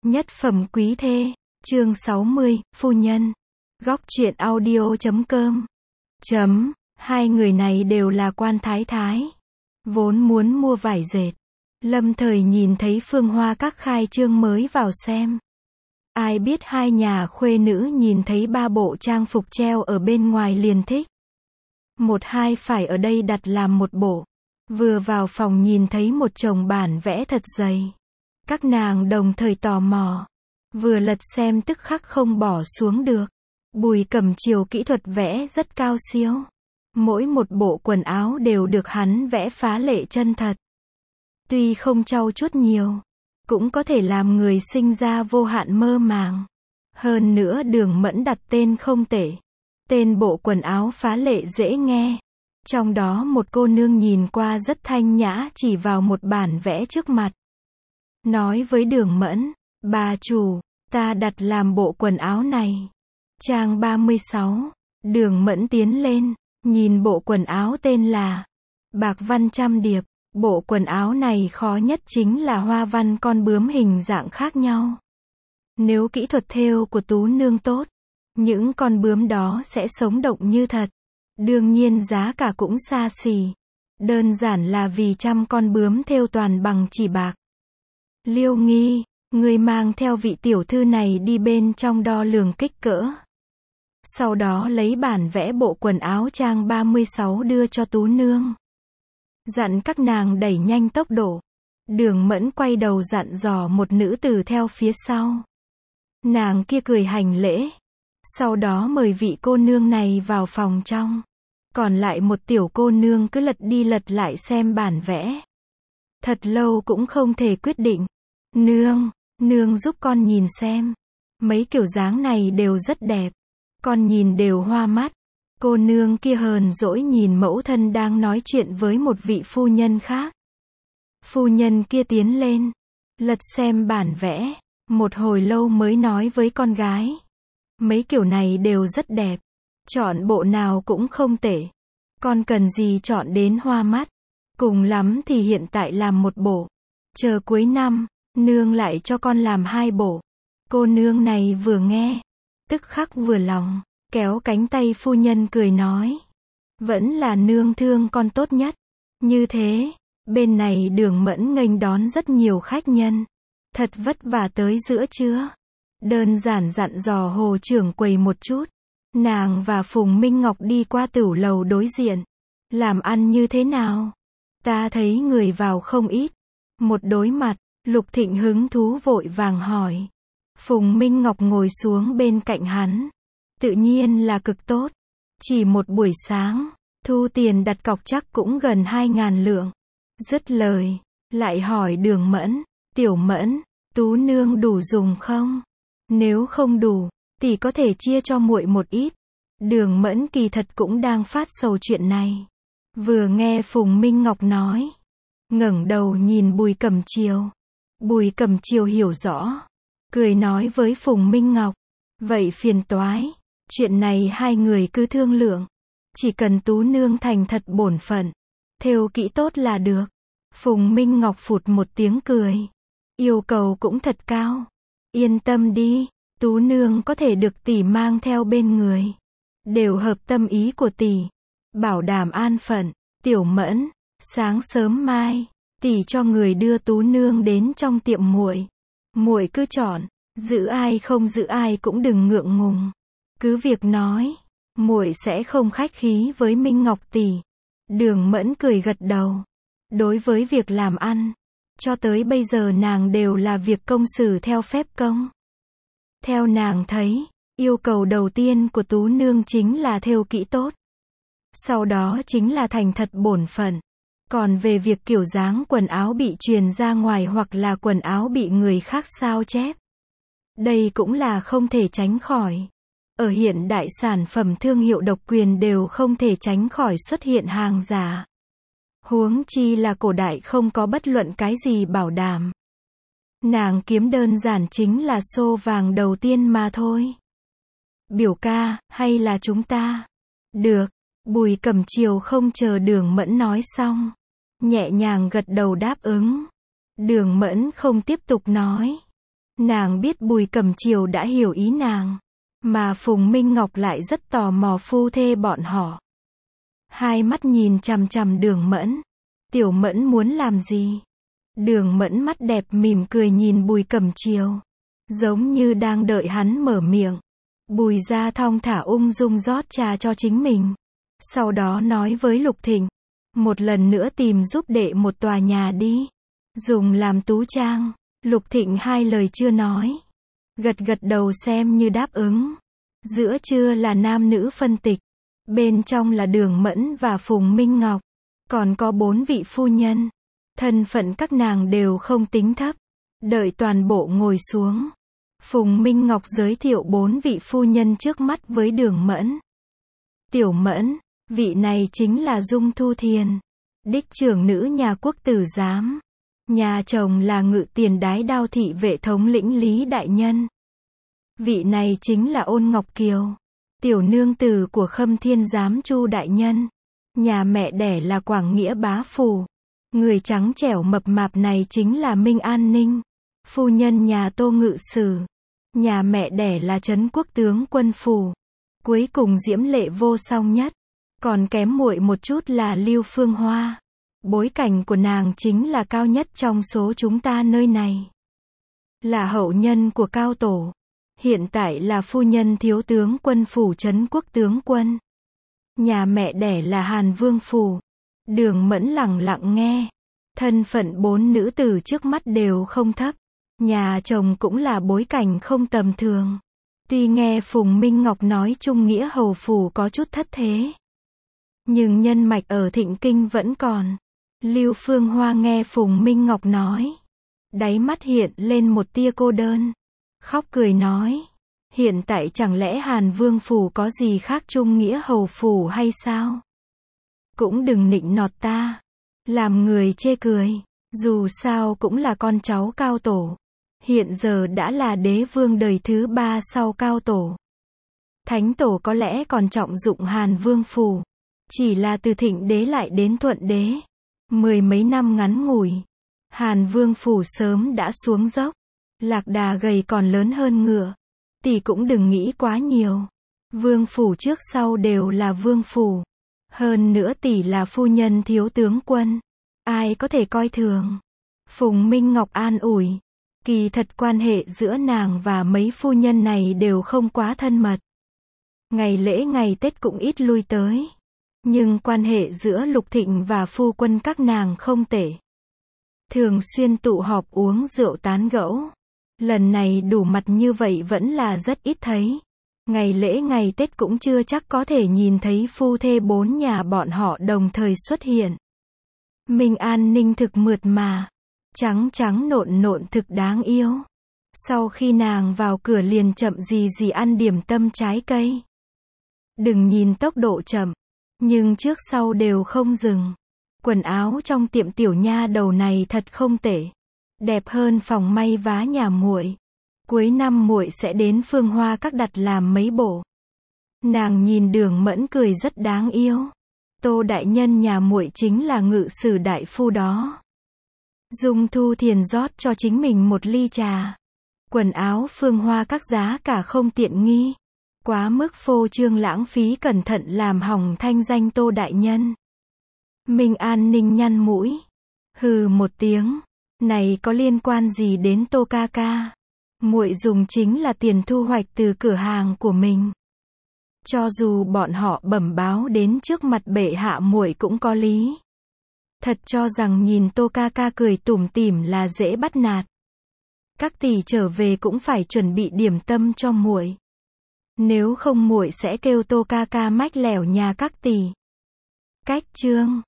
Nhất phẩm quý thê, chương 60, phu nhân. Góc truyện audio.com. Hai người này đều là quan thái thái. Vốn muốn mua vải dệt. Lâm thời nhìn thấy Phương Hoa Các khai trương mới vào xem. Ai biết hai nhà khuê nữ nhìn thấy ba bộ trang phục treo ở bên ngoài liền thích. Một hai phải ở đây đặt làm một bộ. Vừa vào phòng nhìn thấy một chồng bản vẽ thật dày. Các nàng đồng thời tò mò. Vừa lật xem tức khắc không bỏ xuống được. Bùi Cẩm Chiều kỹ thuật vẽ rất cao siêu. Mỗi một bộ quần áo đều được hắn vẽ phá lệ chân thật. Tuy không trau chuốt nhiều, cũng có thể làm người sinh ra vô hạn mơ màng. Hơn nữa Đường Mẫn đặt tên không tệ. Tên bộ quần áo phá lệ dễ nghe. Trong đó một cô nương nhìn qua rất thanh nhã chỉ vào một bản vẽ trước mặt. Nói với Đường Mẫn, bà chủ, ta đặt làm bộ quần áo này. Trang 36, Đường Mẫn tiến lên, nhìn bộ quần áo tên là Bạc Văn Trăm Điệp. Bộ quần áo này khó nhất chính là hoa văn con bướm hình dạng khác nhau. Nếu kỹ thuật thêu của Tú nương tốt, những con bướm đó sẽ sống động như thật. Đương nhiên giá cả cũng xa xỉ. Đơn giản là vì trăm con bướm thêu toàn bằng chỉ bạc. Liêu Nghi, người mang theo vị tiểu thư này đi bên trong đo lường kích cỡ. Sau đó lấy bản vẽ bộ quần áo trang 36 đưa cho Tú nương. Dặn các nàng đẩy nhanh tốc độ. Đường Mẫn quay đầu dặn dò một nữ tử theo phía sau. Nàng kia cười hành lễ. Sau đó mời vị cô nương này vào phòng trong. Còn lại một tiểu cô nương cứ lật đi lật lại xem bản vẽ. Thật lâu cũng không thể quyết định. Nương giúp con nhìn xem. Mấy kiểu dáng này đều rất đẹp. Con nhìn đều hoa mắt. Cô nương kia hờn dỗi nhìn mẫu thân đang nói chuyện với một vị phu nhân khác. Phu nhân kia tiến lên. Lật xem bản vẽ. Một hồi lâu mới nói với con gái. Mấy kiểu này đều rất đẹp. Chọn bộ nào cũng không tệ. Con cần gì chọn đến hoa mắt. Cùng lắm thì hiện tại làm một bộ. Chờ cuối năm, nương lại cho con làm hai bộ. Cô nương này vừa nghe, tức khắc vừa lòng, kéo cánh tay phu nhân cười nói. Vẫn là nương thương con tốt nhất. Như thế, bên này Đường Mẫn nghênh đón rất nhiều khách nhân. Thật vất vả tới giữa trưa. Đơn giản dặn dò Hồ trưởng quầy một chút. Nàng và Phùng Minh Ngọc đi qua tửu lầu đối diện. Làm ăn như thế nào? Ta thấy người vào không ít. Một đối mặt, Lục Thịnh hứng thú vội vàng hỏi. Phùng Minh Ngọc ngồi xuống bên cạnh hắn. Tự nhiên là cực tốt. Chỉ một buổi sáng, thu tiền đặt cọc chắc cũng gần 2.000 lượng. Dứt lời, lại hỏi Đường Mẫn, Tiểu Mẫn, Tú nương đủ dùng không? Nếu không đủ, thì có thể chia cho muội một ít. Đường Mẫn kỳ thật cũng đang phát sầu chuyện này. Vừa nghe Phùng Minh Ngọc nói, ngẩng đầu nhìn Bùi Cẩm Chiều. Bùi Cẩm Chiều hiểu rõ, cười nói với Phùng Minh Ngọc, vậy phiền toái, chuyện này hai người cứ thương lượng. Chỉ cần Tú nương thành thật bổn phận, thêu kỹ tốt là được. Phùng Minh Ngọc phụt một tiếng cười. Yêu cầu cũng thật cao. Yên tâm đi, Tú nương có thể được tỷ mang theo bên người. Đều hợp tâm ý của tỷ. Bảo đảm an phận. Tiểu Mẫn, sáng sớm mai, tỷ cho người đưa Tú nương đến trong tiệm muội. Muội cứ chọn, giữ ai không giữ ai cũng đừng ngượng ngùng. Cứ việc nói, muội sẽ không khách khí với Minh Ngọc tỷ. Đường Mẫn cười gật đầu. Đối với việc làm ăn, cho tới bây giờ nàng đều là việc công xử theo phép công. Theo nàng thấy, yêu cầu đầu tiên của Tú nương chính là thêu kỹ tốt. Sau đó chính là thành thật bổn phận. Còn về việc kiểu dáng quần áo bị truyền ra ngoài hoặc là quần áo bị người khác sao chép, đây cũng là không thể tránh khỏi. Ở hiện đại sản phẩm thương hiệu độc quyền đều không thể tránh khỏi xuất hiện hàng giả. Huống chi là cổ đại không có bất luận cái gì bảo đảm. Nàng kiếm đơn giản chính là xô vàng đầu tiên mà thôi. Biểu ca, hay là chúng ta? Được. Bùi Cẩm Chiều không chờ Đường Mẫn nói xong. Nhẹ nhàng gật đầu đáp ứng. Đường Mẫn không tiếp tục nói. Nàng biết Bùi Cẩm Chiều đã hiểu ý nàng, mà Phùng Minh Ngọc lại rất tò mò phu thê bọn họ. Hai mắt nhìn chằm chằm Đường Mẫn. Tiểu Mẫn muốn làm gì? Đường Mẫn mắt đẹp mỉm cười nhìn Bùi Cẩm Chiều, giống như đang đợi hắn mở miệng. Bùi gia thong thả ung dung rót trà cho chính mình. Sau đó nói với Lục Thịnh, một lần nữa tìm giúp đệ một tòa nhà đi, dùng làm tú trang. Lục Thịnh hai lời chưa nói, gật gật đầu xem như đáp ứng. Giữa trưa là nam nữ phân tịch, bên trong là Đường Mẫn và Phùng Minh Ngọc, còn có 4 vị phu nhân. Thân phận các nàng đều không tính thấp. Đợi toàn bộ ngồi xuống, Phùng Minh Ngọc giới thiệu 4 vị phu nhân trước mắt với Đường Mẫn. Tiểu Mẫn, vị này chính là Dung Thu Thiền, đích trưởng nữ nhà quốc tử giám. Nhà chồng là Ngự Tiền Đái Đao thị vệ thống lĩnh Lý Đại Nhân. Vị này chính là Ôn Ngọc Kiều, tiểu nương tử của Khâm Thiên Giám Chu Đại Nhân. Nhà mẹ đẻ là Quảng Nghĩa Bá Phủ. Người trắng trẻo mập mạp này chính là Minh An Ninh, phu nhân nhà Tô Ngự Sử. Nhà mẹ đẻ là Trấn Quốc Tướng Quân Phủ. Cuối cùng diễm lệ vô song nhất, còn kém muội một chút là Lưu Phương Hoa. Bối cảnh của nàng chính là cao nhất trong số chúng ta nơi này. Là hậu nhân của Cao Tổ. Hiện tại là phu nhân thiếu tướng quân phủ Trấn Quốc Tướng Quân. Nhà mẹ đẻ là Hàn Vương Phủ. Đường Mẫn lẳng lặng nghe. Thân phận 4 nữ tử trước mắt đều không thấp. Nhà chồng cũng là bối cảnh không tầm thường. Tuy nghe Phùng Minh Ngọc nói Trung Nghĩa Hầu Phủ có chút thất thế, nhưng nhân mạch ở Thịnh Kinh vẫn còn. Lưu Phương Hoa nghe Phùng Minh Ngọc nói, đáy mắt hiện lên một tia cô đơn. Khóc cười nói, hiện tại chẳng lẽ Hàn Vương Phủ có gì khác Trung Nghĩa Hầu Phủ hay sao? Cũng đừng nịnh nọt ta, làm người chê cười. Dù sao cũng là con cháu Cao Tổ. Hiện giờ đã là đế vương đời thứ 3 sau Cao Tổ. Thánh Tổ có lẽ còn trọng dụng Hàn Vương Phủ. Chỉ là từ Thịnh Đế lại đến Thuận Đế, 10 mấy năm ngắn ngủi, Hàn Vương Phủ sớm đã xuống dốc. Lạc đà gầy còn lớn hơn ngựa. Tỷ cũng đừng nghĩ quá nhiều. Vương Phủ trước sau đều là Vương Phủ. Hơn nữa tỷ là phu nhân thiếu tướng quân. Ai có thể coi thường. Phùng Minh Ngọc an ủi. Kỳ thật quan hệ giữa nàng và mấy phu nhân này đều không quá thân mật. Ngày lễ ngày Tết cũng ít lui tới. Nhưng quan hệ giữa Lục Thịnh và phu quân các nàng không tệ. Thường xuyên tụ họp uống rượu tán gẫu. Lần này đủ mặt như vậy vẫn là rất ít thấy. Ngày lễ ngày Tết cũng chưa chắc có thể nhìn thấy phu thê 4 nhà bọn họ đồng thời xuất hiện. Minh An Ninh thực mượt mà, trắng trắng nộn nộn thực đáng yêu. Sau khi nàng vào cửa liền chậm gì ăn điểm tâm trái cây. Đừng nhìn tốc độ chậm, nhưng trước sau đều không dừng. Quần áo trong tiệm tiểu nha đầu này thật không tệ. Đẹp hơn phòng may vá nhà muội. Cuối năm muội sẽ đến Phương Hoa Các đặt làm mấy bộ. Nàng nhìn Đường Mẫn cười rất đáng yêu. Tô đại nhân nhà muội chính là Ngự sử đại phu đó. Dung Thu Thiền rót cho chính mình một ly trà. Quần áo Phương Hoa Các giá cả không tiện nghi, quá mức phô trương lãng phí, cẩn thận làm hỏng thanh danh Tô đại nhân. Minh An Ninh nhăn mũi, hừ một tiếng, này có liên quan gì đến Tô ca ca? Muội dùng chính là tiền thu hoạch từ cửa hàng của mình. Cho dù bọn họ bẩm báo đến trước mặt bệ hạ muội cũng có lý. Thật cho rằng nhìn Tô ca ca cười tủm tỉm là dễ bắt nạt. Các tỷ trở về cũng phải chuẩn bị điểm tâm cho muội. Nếu không muội sẽ kêu Tô ca ca mách lẻo nhà các tỷ. Cách chương